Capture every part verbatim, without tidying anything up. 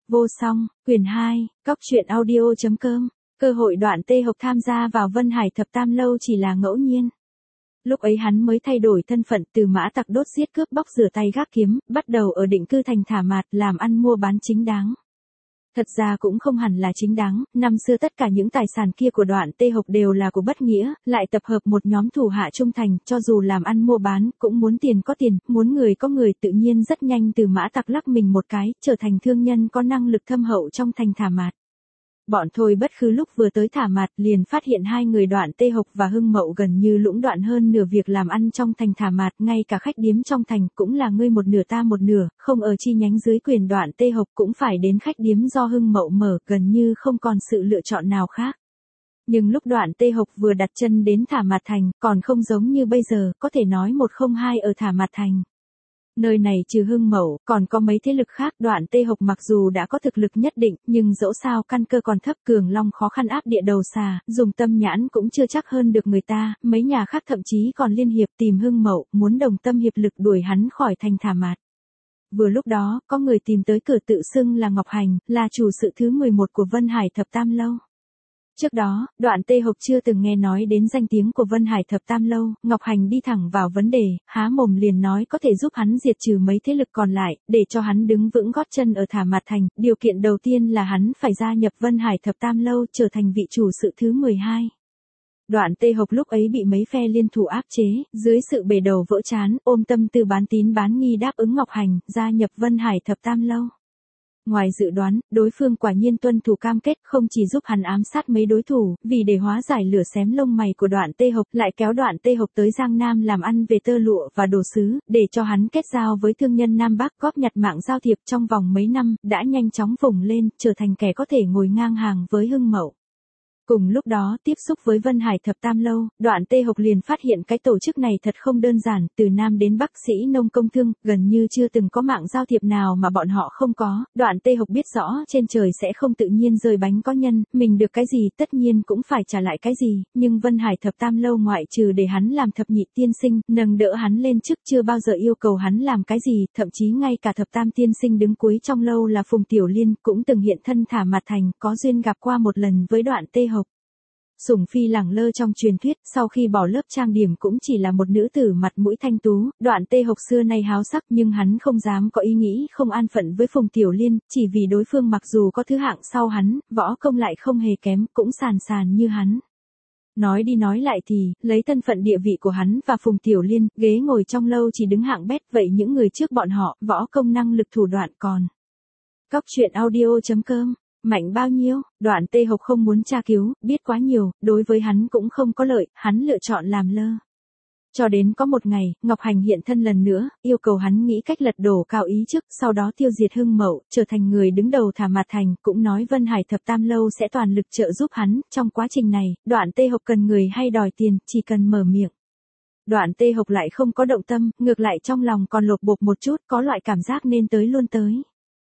Vô song, quyển hai, cóc truyện audio.com. Cơ hội Đoạn Tê Hộc tham gia vào Vân Hải Thập Tam Lâu chỉ là ngẫu nhiên. Lúc ấy hắn mới thay đổi thân phận từ mã tặc đốt giết cướp bóc rửa tay gác kiếm, bắt đầu ở định cư thành thả mạt làm ăn mua bán chính đáng. Thật ra cũng không hẳn là chính đáng, năm xưa tất cả những tài sản kia của Đoạn Tê Hộc đều là của bất nghĩa, lại tập hợp một nhóm thủ hạ trung thành, cho dù làm ăn mua bán, cũng muốn tiền có tiền, muốn người có người, tự nhiên rất nhanh từ mã tặc lắc mình một cái, trở thành thương nhân có năng lực thâm hậu trong thành thả mạt. Bọn Thôi Bất Khứ lúc vừa tới thả mạt liền phát hiện hai người Đoạn Tê Hộc và Hưng Mậu gần như lũng đoạn hơn nửa việc làm ăn trong thành thả mạt, ngay cả khách điếm trong thành cũng là ngươi một nửa ta một nửa, không ở chi nhánh dưới quyền Đoạn Tê Hộc cũng phải đến khách điếm do Hưng Mậu mở, gần như không còn sự lựa chọn nào khác. Nhưng lúc Đoạn Tê Hộc vừa đặt chân đến thả mạt thành, còn không giống như bây giờ, có thể nói một không hai ở thả mạt thành. Nơi này trừ Hưng Mậu, còn có mấy thế lực khác. Đoạn Tê Hộc mặc dù đã có thực lực nhất định, nhưng dẫu sao căn cơ còn thấp, Cường Long khó khăn áp địa đầu xà, dùng tâm nhãn cũng chưa chắc hơn được người ta, mấy nhà khác thậm chí còn liên hiệp tìm Hưng Mậu, muốn đồng tâm hiệp lực đuổi hắn khỏi thành thả mạt. Vừa lúc đó, có người tìm tới cửa tự xưng là Ngọc Hành, là chủ sự thứ mười một của Vân Hải Thập Tam Lâu. Trước đó, Đoạn Tê Hộc chưa từng nghe nói đến danh tiếng của Vân Hải Thập Tam Lâu, Ngọc Hành đi thẳng vào vấn đề, há mồm liền nói có thể giúp hắn diệt trừ mấy thế lực còn lại, để cho hắn đứng vững gót chân ở thả mạt thành, điều kiện đầu tiên là hắn phải gia nhập Vân Hải Thập Tam Lâu, trở thành vị chủ sự thứ mười hai. Đoạn Tê Hộc lúc ấy bị mấy phe liên thủ áp chế, dưới sự bể đầu vỡ trán, ôm tâm tư bán tín bán nghi đáp ứng Ngọc Hành, gia nhập Vân Hải Thập Tam Lâu. Ngoài dự đoán, đối phương quả nhiên tuân thủ cam kết, không chỉ giúp hắn ám sát mấy đối thủ, vì để hóa giải lửa xém lông mày của Đoạn Tê Hộc, lại kéo Đoạn Tê Hộc tới Giang Nam làm ăn về tơ lụa và đồ sứ, để cho hắn kết giao với thương nhân Nam Bắc, góp nhặt mạng giao thiệp. Trong vòng mấy năm, đã nhanh chóng vùng lên, trở thành kẻ có thể ngồi ngang hàng với Hưng Mậu. Cùng lúc đó, tiếp xúc với Vân Hải Thập Tam Lâu, Đoạn Tê Hộc liền phát hiện cái tổ chức này thật không đơn giản, từ Nam đến Bắc sĩ nông công thương, gần như chưa từng có mạng giao thiệp nào mà bọn họ không có. Đoạn Tê Hộc biết rõ trên trời sẽ không tự nhiên rơi bánh có nhân, mình được cái gì tất nhiên cũng phải trả lại cái gì, nhưng Vân Hải Thập Tam Lâu ngoại trừ để hắn làm thập nhị tiên sinh, nâng đỡ hắn lên chức, chưa bao giờ yêu cầu hắn làm cái gì, thậm chí ngay cả thập tam tiên sinh đứng cuối trong lâu là Phùng Tiểu Liên, cũng từng hiện thân thả mạt thành, có duyên gặp qua một lần với Đoạn Tê Hộc. Sủng Phi lẳng lơ trong truyền thuyết, sau khi bỏ lớp trang điểm cũng chỉ là một nữ tử mặt mũi thanh tú. Đoạn Tê Hộc xưa nay háo sắc, nhưng hắn không dám có ý nghĩ không an phận với Phùng Tiểu Liên, chỉ vì đối phương mặc dù có thứ hạng sau hắn, võ công lại không hề kém, cũng sàn sàn như hắn. Nói đi nói lại thì, lấy thân phận địa vị của hắn và Phùng Tiểu Liên, ghế ngồi trong lâu chỉ đứng hạng bét, vậy những người trước bọn họ, võ công năng lực thủ đoạn còn. Cóc truyện audio.com. Mạnh bao nhiêu? Đoạn Tê Hộc không muốn tra cứu, biết quá nhiều, đối với hắn cũng không có lợi, hắn lựa chọn làm lơ. Cho đến có một ngày, Ngọc Hành hiện thân lần nữa, yêu cầu hắn nghĩ cách lật đổ Cao Ý Chức, sau đó tiêu diệt Hưng Mậu, trở thành người đứng đầu thả mạt thành, cũng nói Vân Hải Thập Tam Lâu sẽ toàn lực trợ giúp hắn. Trong quá trình này, Đoạn Tê Hộc cần người hay đòi tiền, chỉ cần mở miệng. Đoạn Tê Hộc lại không có động tâm, ngược lại trong lòng còn lột bột một chút, có loại cảm giác nên tới luôn tới.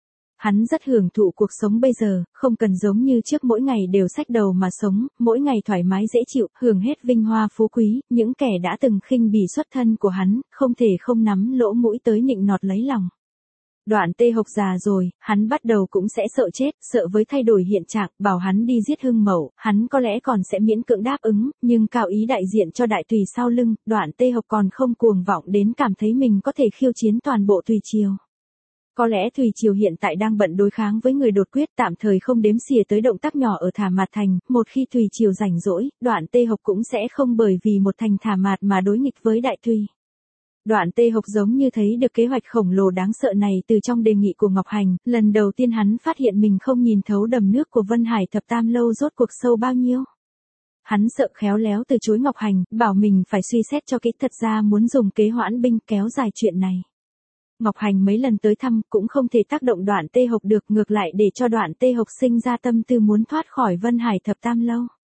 Hắn rất hưởng thụ cuộc sống bây giờ, không cần giống như trước mỗi ngày đều xách đầu mà sống, mỗi ngày thoải mái dễ chịu, hưởng hết vinh hoa phú quý, những kẻ đã từng khinh bỉ xuất thân của hắn, không thể không nắm lỗ mũi tới nịnh nọt lấy lòng. Đoạn Tê Hộc già rồi, hắn bắt đầu cũng sẽ sợ chết, sợ với thay đổi hiện trạng, bảo hắn đi giết Hưng Mậu, hắn có lẽ còn sẽ miễn cưỡng đáp ứng, nhưng Cao Ý đại diện cho đại tùy sau lưng, Đoạn Tê Hộc còn không cuồng vọng đến cảm thấy mình có thể khiêu chiến toàn bộ Tùy Triều. Có lẽ Tùy Triều hiện tại đang bận đối kháng với người đột quyết, tạm thời không đếm xỉa tới động tác nhỏ ở thả mạt thành, một khi Tùy Triều rảnh rỗi, Đoạn Tê Hộc cũng sẽ không bởi vì một thành thả mạt mà đối nghịch với đại tùy. Đoạn Tê Hộc giống như thấy được kế hoạch khổng lồ đáng sợ này từ trong đề nghị của Ngọc Hành, lần đầu tiên hắn phát hiện mình không nhìn thấu đầm nước của Vân Hải Thập Tam Lâu rốt cuộc sâu bao nhiêu. Hắn sợ khéo léo từ chối Ngọc Hành, bảo mình phải suy xét cho kỹ, thật ra muốn dùng kế hoãn binh kéo dài chuyện này. Ngọc Hành mấy lần tới thăm cũng không thể tác động Đoạn Tê Hộc được, ngược lại để cho Đoạn Tê Hộc sinh ra tâm tư muốn thoát khỏi Vân Hải Thập Tam Lâu.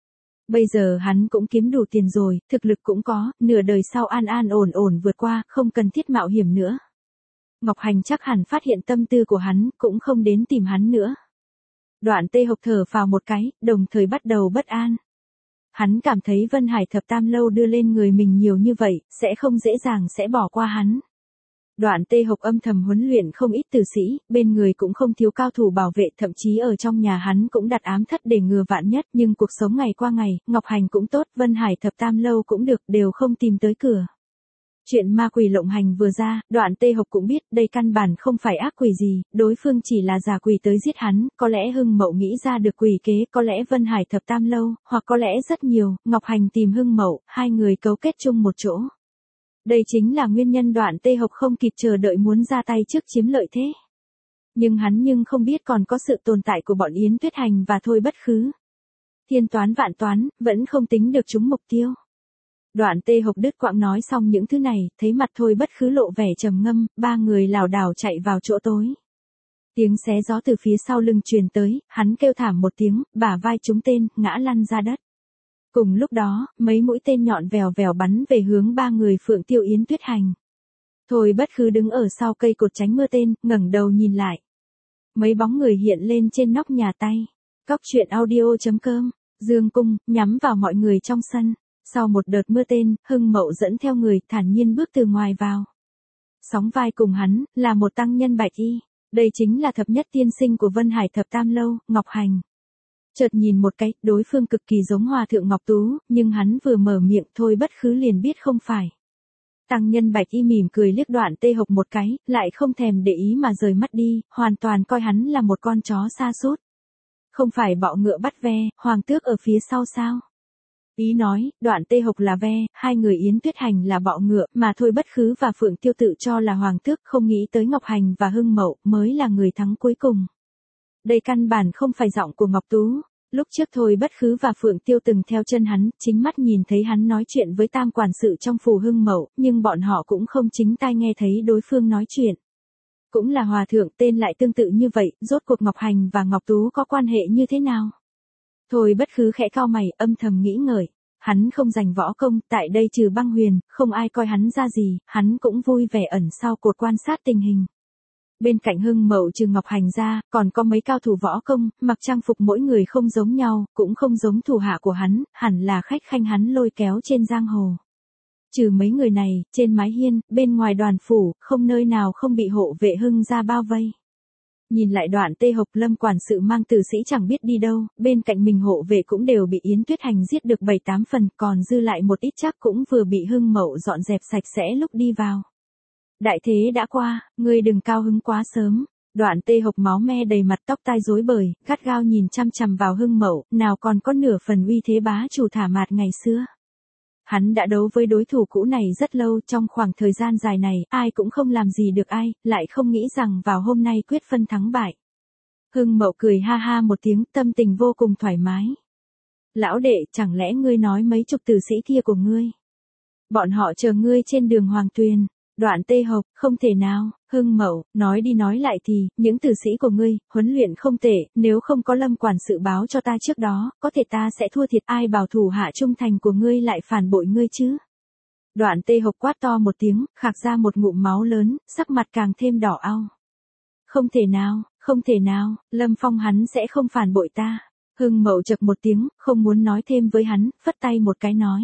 Bây giờ hắn cũng kiếm đủ tiền rồi, thực lực cũng có, nửa đời sau an an ổn ổn vượt qua, không cần thiết mạo hiểm nữa. Ngọc Hành chắc hẳn phát hiện tâm tư của hắn, cũng không đến tìm hắn nữa. Đoạn Tê Hộc thở phào một cái, đồng thời bắt đầu bất an. Hắn cảm thấy Vân Hải Thập Tam Lâu đưa lên người mình nhiều như vậy, sẽ không dễ dàng sẽ bỏ qua hắn. Đoạn Tê Hộc âm thầm huấn luyện không ít tử sĩ, bên người cũng không thiếu cao thủ bảo vệ, thậm chí ở trong nhà hắn cũng đặt ám thất để ngừa vạn nhất, nhưng cuộc sống ngày qua ngày, Ngọc Hành cũng tốt, Vân Hải Thập Tam Lâu cũng được, đều không tìm tới cửa. Chuyện ma quỷ lộng hành vừa ra, Đoạn Tê Hộc cũng biết đây căn bản không phải ác quỷ gì, đối phương chỉ là giả quỷ tới giết hắn, có lẽ Hưng Mậu nghĩ ra được quỷ kế, có lẽ Vân Hải Thập Tam Lâu, hoặc có lẽ rất nhiều, Ngọc Hành tìm Hưng Mậu, hai người cấu kết chung một chỗ. Đây chính là nguyên nhân Đoạn Tê Hộc không kịp chờ đợi muốn ra tay trước chiếm lợi thế. Nhưng hắn nhưng không biết còn có sự tồn tại của bọn Yến Tuyết Hành và Thôi Bất Khứ. Thiên toán vạn toán, vẫn không tính được chúng mục tiêu. Đoạn Tê Hộc đứt quãng nói xong những thứ này, thấy mặt Thôi Bất Khứ lộ vẻ trầm ngâm, ba người lảo đảo chạy vào chỗ tối. Tiếng xé gió từ phía sau lưng truyền tới, hắn kêu thảm một tiếng, bả vai trúng tên, ngã lăn ra đất. Cùng lúc đó, mấy mũi tên nhọn vèo vèo bắn về hướng ba người Phượng Tiêu Yến Tuyết Hành. Thôi Bất Khứ đứng ở sau cây cột tránh mưa tên, ngẩng đầu nhìn lại. Mấy bóng người hiện lên trên nóc nhà tay. Cóc truyện audio chấm com, Dương Cung, nhắm vào mọi người trong sân. Sau một đợt mưa tên, Hưng Mậu dẫn theo người, thản nhiên bước từ ngoài vào. Sóng vai cùng hắn, là một tăng nhân bạch y. Đây chính là thập nhất tiên sinh của Vân Hải Thập Tam Lâu, Ngọc Hành. Chợt nhìn một cái, đối phương cực kỳ giống Hòa Thượng Ngọc Tú, nhưng hắn vừa mở miệng Thôi Bất Khứ liền biết không phải. Tăng nhân bạch y mỉm cười liếc Đoạn Tê Hộc một cái, lại không thèm để ý mà rời mắt đi, hoàn toàn coi hắn là một con chó sa sút. Không phải bọ ngựa bắt ve, hoàng tước ở phía sau sao? Ý nói, Đoạn Tê Hộc là ve, hai người Yến Tuyết Hành là bọ ngựa, mà Thôi Bất Khứ và Phượng Tiêu tự cho là hoàng tước, không nghĩ tới Ngọc Hành và Hưng Mậu mới là người thắng cuối cùng. Đây căn bản không phải giọng của Ngọc Tú. Lúc trước Thôi Bất Khứ và Phượng Tiêu từng theo chân hắn, chính mắt nhìn thấy hắn nói chuyện với tam quản sự trong phủ Hưng Mậu, nhưng bọn họ cũng không chính tai nghe thấy đối phương nói chuyện. Cũng là hòa thượng, tên lại tương tự như vậy, rốt cuộc Ngọc Hành và Ngọc Tú có quan hệ như thế nào? Thôi Bất Khứ khẽ cau mày, âm thầm nghĩ ngợi. Hắn không giành võ công, tại đây trừ Băng Huyền, không ai coi hắn ra gì, hắn cũng vui vẻ ẩn sau cột quan sát tình hình. Bên cạnh Hưng Mậu trừ Ngọc Hành ra, còn có mấy cao thủ võ công, mặc trang phục mỗi người không giống nhau, cũng không giống thủ hạ của hắn, hẳn là khách khanh hắn lôi kéo trên giang hồ. Trừ mấy người này, trên mái hiên, bên ngoài đoàn phủ, không nơi nào không bị hộ vệ Hưng gia bao vây. Nhìn lại Đoạn Tê Hộc, Lâm quản sự mang tử sĩ chẳng biết đi đâu, bên cạnh mình hộ vệ cũng đều bị Yến Tuyết Hành giết được bảy tám phần, còn dư lại một ít chắc cũng vừa bị Hưng Mậu dọn dẹp sạch sẽ lúc đi vào. Đại thế đã qua, ngươi đừng cao hứng quá sớm. Đoạn Tê Hộc máu me đầy mặt, tóc tai rối bời, gắt gao nhìn chăm chằm vào Hưng Mậu, nào còn có nửa phần uy thế bá chủ thả mạt ngày xưa. Hắn đã đấu với đối thủ cũ này rất lâu, trong khoảng thời gian dài này, ai cũng không làm gì được ai, lại không nghĩ rằng vào hôm nay quyết phân thắng bại. Hưng Mậu cười ha ha một tiếng, tâm tình vô cùng thoải mái. Lão đệ, chẳng lẽ ngươi nói mấy chục tử sĩ kia của ngươi? Bọn họ chờ ngươi trên đường Hoàng Tuyền. Đoạn Tê Hộc, không thể nào. Hưng Mậu, nói đi nói lại thì, những tử sĩ của ngươi, huấn luyện không tệ, nếu không có Lâm quản sự báo cho ta trước đó, có thể ta sẽ thua thiệt, ai bảo thủ hạ trung thành của ngươi lại phản bội ngươi chứ. Đoạn Tê Hộc quát to một tiếng, khạc ra một ngụm máu lớn, sắc mặt càng thêm đỏ au. Không thể nào, không thể nào, Lâm Phong hắn sẽ không phản bội ta. Hưng Mậu chậc một tiếng, không muốn nói thêm với hắn, phất tay một cái nói.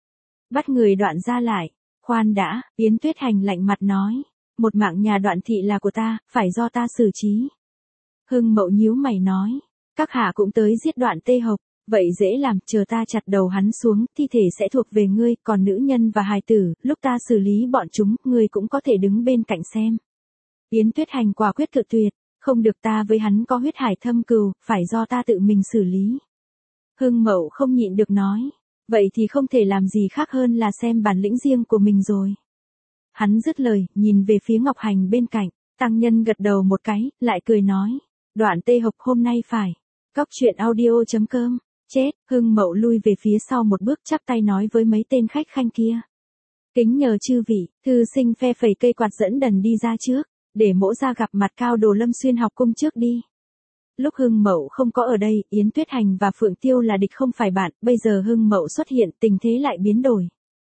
Bắt người Đoạn ra lại. Khoan đã, Yến Tuyết Hành lạnh mặt nói. Một mạng nhà Đoạn thị là của ta, phải do ta xử trí. Hưng Mậu nhíu mày nói. Các hạ cũng tới giết Đoạn Tê Hộc. Vậy dễ làm, chờ ta chặt đầu hắn xuống, thi thể sẽ thuộc về ngươi, còn nữ nhân và hài tử, lúc ta xử lý bọn chúng, ngươi cũng có thể đứng bên cạnh xem. Yến Tuyết Hành quả quyết cự tuyệt. Không được, ta với hắn có huyết hải thâm cừu, phải do ta tự mình xử lý. Hưng Mậu không nhịn được nói. Vậy thì không thể làm gì khác hơn là xem bản lĩnh riêng của mình rồi. Hắn dứt lời, nhìn về phía Ngọc Hành bên cạnh, tăng nhân gật đầu một cái, lại cười nói. Đoạn Tê Hộc hôm nay phải. Cóc truyện audio chấm com. Chết, Hưng Mậu lui về phía sau một bước, chắp tay nói với mấy tên khách khanh kia. Kính nhờ chư vị, thư sinh phe phẩy cây quạt dẫn đần đi ra trước, để mỗ ra gặp mặt Cao Đồ Lâm xuyên học cung trước đi. Lúc Hưng Mậu không có ở đây, Yến Tuyết Hành và Phượng Tiêu là địch không phải bạn, bây giờ Hưng Mậu xuất hiện, tình thế lại biến đổi.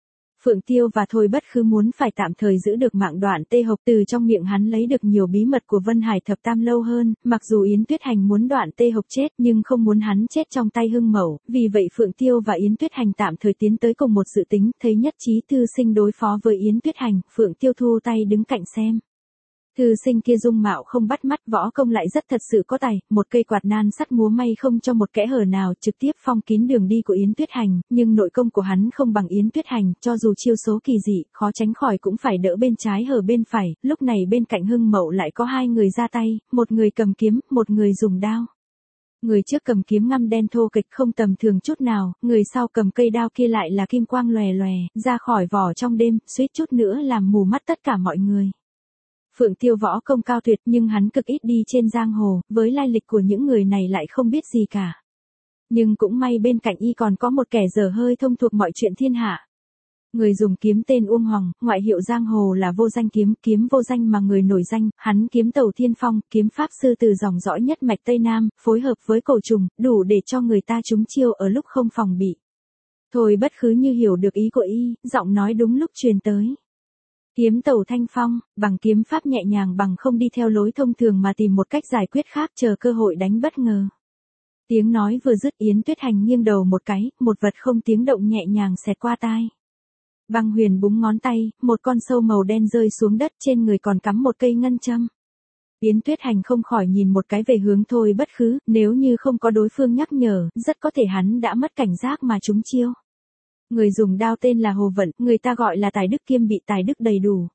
Phượng Tiêu và Thôi Bất Khứ muốn phải tạm thời giữ được mạng Đoạn Tê Hộc, từ trong miệng hắn lấy được nhiều bí mật của Vân Hải Thập Tam Lâu hơn, mặc dù Yến Tuyết Hành muốn Đoạn Tê Hộc chết nhưng không muốn hắn chết trong tay Hưng Mậu, vì vậy Phượng Tiêu và Yến Tuyết Hành tạm thời tiến tới cùng một dự tính, thấy nhất trí Thư Sinh đối phó với Yến Tuyết Hành, Phượng Tiêu thu tay đứng cạnh xem. Thư Sinh kia dung mạo không bắt mắt, võ công lại rất thật sự có tài, một cây quạt nan sắt múa may không cho một kẽ hở nào, trực tiếp phong kín đường đi của Yến Tuyết Hành, nhưng nội công của hắn không bằng Yến Tuyết Hành, cho dù chiêu số kỳ dị, khó tránh khỏi cũng phải đỡ bên trái hở bên phải, lúc này bên cạnh Hưng Mậu lại có hai người ra tay, một người cầm kiếm, một người dùng đao. Người trước cầm kiếm ngăm đen thô kịch không tầm thường chút nào, người sau cầm cây đao kia lại là kim quang lòe lòe, ra khỏi vỏ trong đêm, suýt chút nữa làm mù mắt tất cả mọi người. Phượng Tiêu võ công cao tuyệt nhưng hắn cực ít đi trên giang hồ, với lai lịch của những người này lại không biết gì cả. Nhưng cũng may bên cạnh y còn có một kẻ dở hơi thông thuộc mọi chuyện thiên hạ. Người dùng kiếm tên Uông Hoàng, ngoại hiệu giang hồ là Vô Danh Kiếm, kiếm vô danh mà người nổi danh, hắn kiếm tẩu thiên phong, kiếm pháp sư từ dòng dõi nhất mạch Tây Nam, phối hợp với cổ trùng, đủ để cho người ta trúng chiêu ở lúc không phòng bị. Thôi Bất Khứ như hiểu được ý của y, giọng nói đúng lúc truyền tới. Kiếm tẩu thanh phong, bằng kiếm pháp nhẹ nhàng, bằng không đi theo lối thông thường mà tìm một cách giải quyết khác, chờ cơ hội đánh bất ngờ. Tiếng nói vừa dứt, Yến Tuyết Hành nghiêng đầu một cái, một vật không tiếng động nhẹ nhàng xẹt qua tai. Băng Huyền búng ngón tay, một con sâu màu đen rơi xuống đất, trên người còn cắm một cây ngân châm. Yến Tuyết Hành không khỏi nhìn một cái về hướng Thôi Bất Khứ, nếu như không có đối phương nhắc nhở, rất có thể hắn đã mất cảnh giác mà trúng chiêu. Người dùng đao tên là Hồ Vận, người ta gọi là tài đức kiêm bị, tài đức đầy đủ.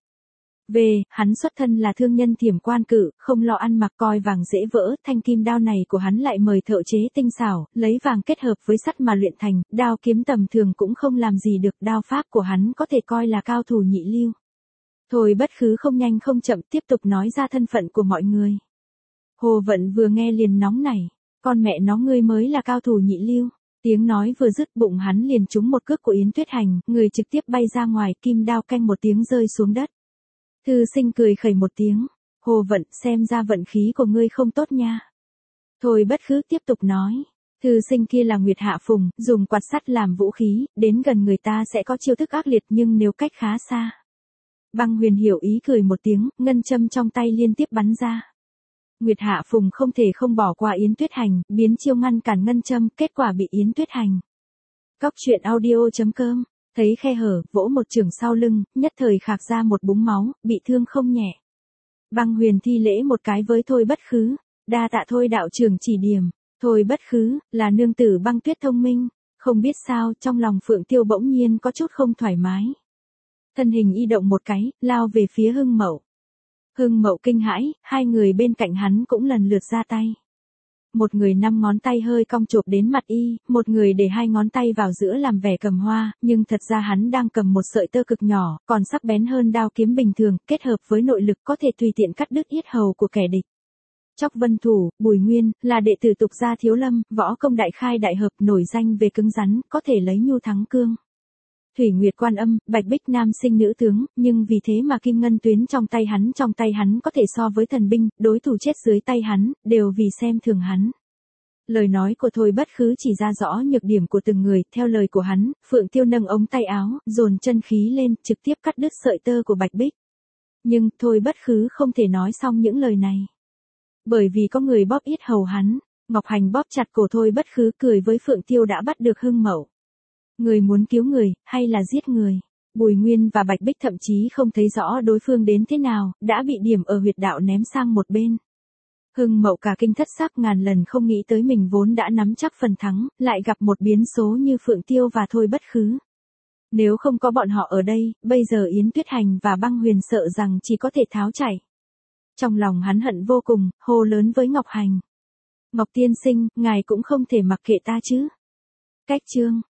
Về, hắn xuất thân là thương nhân thiểm quan cự, không lo ăn mặc, coi vàng dễ vỡ, thanh kim đao này của hắn lại mời thợ chế tinh xảo, lấy vàng kết hợp với sắt mà luyện thành, đao kiếm tầm thường cũng không làm gì được, đao pháp của hắn có thể coi là cao thủ nhị lưu. Thôi Bất Khứ không nhanh không chậm tiếp tục nói ra thân phận của mọi người. Hồ Vận vừa nghe liền nóng nảy, con mẹ nó ngươi mới là cao thủ nhị lưu. Tiếng nói vừa dứt, bụng hắn liền trúng một cước của Yến Tuyết Hành, người trực tiếp bay ra ngoài, kim đao canh một tiếng rơi xuống đất. Thư Sinh cười khẩy một tiếng, Hồ Vận, xem ra vận khí của ngươi không tốt nha. Thôi Bất Khứ tiếp tục nói, Thư Sinh kia là Nguyệt Hạ Phùng, dùng quạt sắt làm vũ khí, đến gần người ta sẽ có chiêu thức ác liệt nhưng nếu cách khá xa. Băng Huyền hiểu ý cười một tiếng, ngân châm trong tay liên tiếp bắn ra. Nguyệt Hạ Phùng không thể không bỏ qua Yến Tuyết Hành, biến chiêu ngăn cản ngân châm, kết quả bị Yến Tuyết Hành. Cóc truyện audio chấm com, thấy khe hở, vỗ một chưởng sau lưng, nhất thời khạc ra một búng máu, bị thương không nhẹ. Băng Huyền thi lễ một cái với Thôi Bất Khứ, đa tạ Thôi đạo trưởng chỉ điểm. Thôi Bất Khứ, là nương tử Băng Tuyết thông minh, không biết sao, trong lòng Phượng Tiêu bỗng nhiên có chút không thoải mái. Thân hình y động một cái, lao về phía Hưng Mậu. Hưng Mậu kinh hãi, hai người bên cạnh hắn cũng lần lượt ra tay. Một người năm ngón tay hơi cong chộp đến mặt y, một người để hai ngón tay vào giữa làm vẻ cầm hoa, nhưng thật ra hắn đang cầm một sợi tơ cực nhỏ, còn sắc bén hơn đao kiếm bình thường, kết hợp với nội lực có thể tùy tiện cắt đứt yết hầu của kẻ địch. Chóc Vân Thủ, Bùi Nguyên, là đệ tử Tục gia Thiếu Lâm, võ công đại khai đại hợp, nổi danh về cứng rắn, có thể lấy nhu thắng cương. Thủy Nguyệt Quan Âm, Bạch Bích nam sinh nữ tướng, nhưng vì thế mà kim ngân tuyến trong tay hắn trong tay hắn có thể so với thần binh, đối thủ chết dưới tay hắn, đều vì xem thường hắn. Lời nói của Thôi Bất Khứ chỉ ra rõ nhược điểm của từng người, theo lời của hắn, Phượng Tiêu nâng ống tay áo, dồn chân khí lên, trực tiếp cắt đứt sợi tơ của Bạch Bích. Nhưng, Thôi Bất Khứ không thể nói xong những lời này. Bởi vì có người bóp yết hầu hắn, Ngọc Hành bóp chặt cổ Thôi Bất Khứ, cười với Phượng Tiêu đã bắt được Hưng Mậu. Người muốn cứu người, hay là giết người? Bùi Nguyên và Bạch Bích thậm chí không thấy rõ đối phương đến thế nào, đã bị điểm ở huyệt đạo ném sang một bên. Hưng Mậu cả kinh thất sắc, ngàn lần không nghĩ tới mình vốn đã nắm chắc phần thắng, lại gặp một biến số như Phượng Tiêu và Thôi Bất Khứ. Nếu không có bọn họ ở đây, bây giờ Yến Tuyết Hành và Băng Huyền sợ rằng chỉ có thể tháo chạy. Trong lòng hắn hận vô cùng, hô lớn với Ngọc Hành. Ngọc tiên sinh, ngài cũng không thể mặc kệ ta chứ. Cách chương